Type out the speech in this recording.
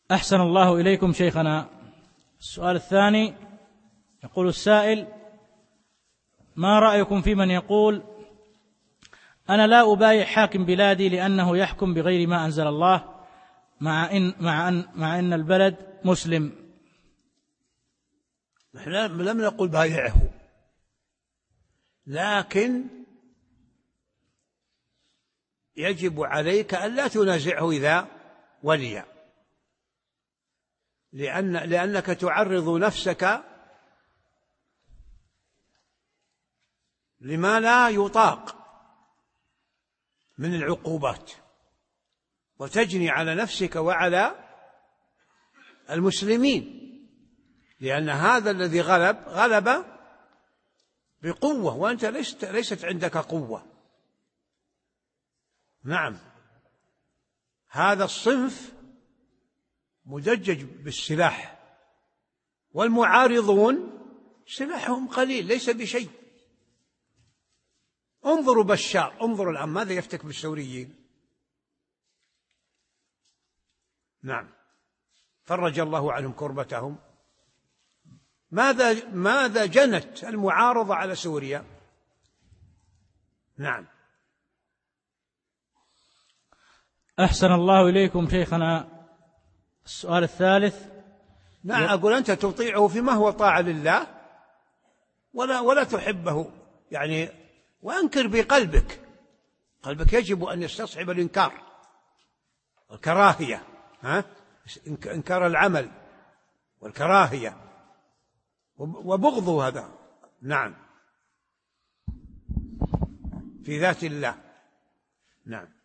أحسن الله إليكم شيخنا. السؤال الثاني يقول السائل: ما رأيكم في من يقول أنا لا أبايع حاكم بلادي لأنه يحكم بغير ما أنزل الله مع أن البلد مسلم؟ نحن لم نقل بايعه، لكن يجب عليك ألا تنازعه إذا ولي، لأنك تعرض نفسك لما لا يطاق من العقوبات، وتجني على نفسك وعلى المسلمين، لأن هذا الذي غلب بقوة، وأنت ليست عندك قوة. نعم، هذا الصنف مدجج بالسلاح، والمعارضون سلاحهم قليل ليس بشيء. انظروا بشار، انظروا الآن ماذا يفتك بالسوريين. نعم، فرج الله عنهم كربتهم. ماذا جنت المعارضة على سوريا؟ نعم. أحسن الله إليكم شيخنا. السؤال الثالث. نعم، أقول أنت تطيعه فيما هو طاعة لله ولا تحبه، يعني وأنكر بقلبك. قلبك يجب أن يستصحب الإنكار، الكراهية، إنكار العمل والكراهية وبغض هذا. نعم، في ذات الله. نعم.